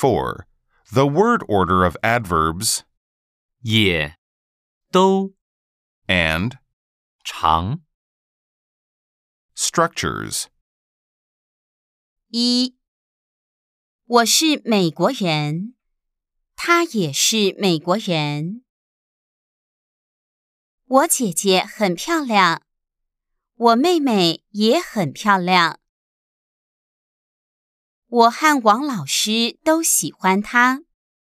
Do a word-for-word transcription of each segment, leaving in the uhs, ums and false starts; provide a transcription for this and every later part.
four. The word order of adverbs 也、都、 and 常。 structures. 一，我是美国人，他也是美国人。我姐姐很漂亮，我妹妹也很漂亮。我和王老师都喜欢她。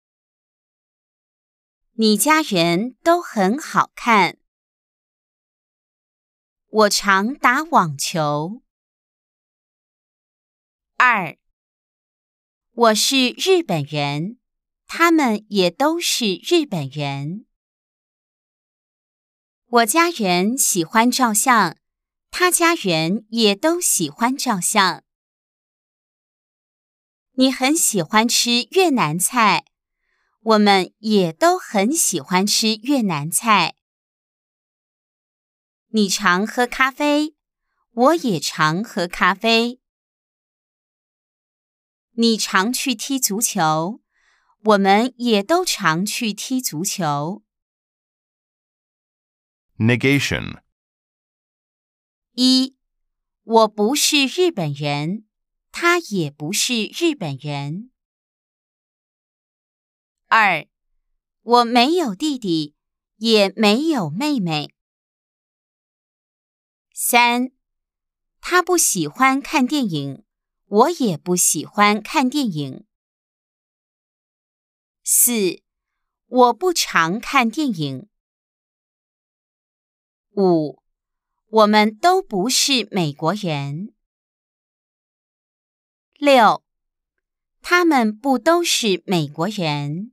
你家人都很好看。我常打网球。二，我是日本人，他们也都是日本人。我家人喜欢照相，他家人也都喜欢照相。你很喜欢吃越南菜，我们也都很喜欢吃越南菜。你常喝咖啡，我也常喝咖啡。你常去踢足球，我们也都常去踢足球。 Negation. 一，我不是日本人，他也不是日本人。二，我没有弟弟，也没有妹妹。三，他不喜欢看电影，我也不喜欢看电影。四，我不常看电影。五，我们都不是美国人。六，他们不都是美国人。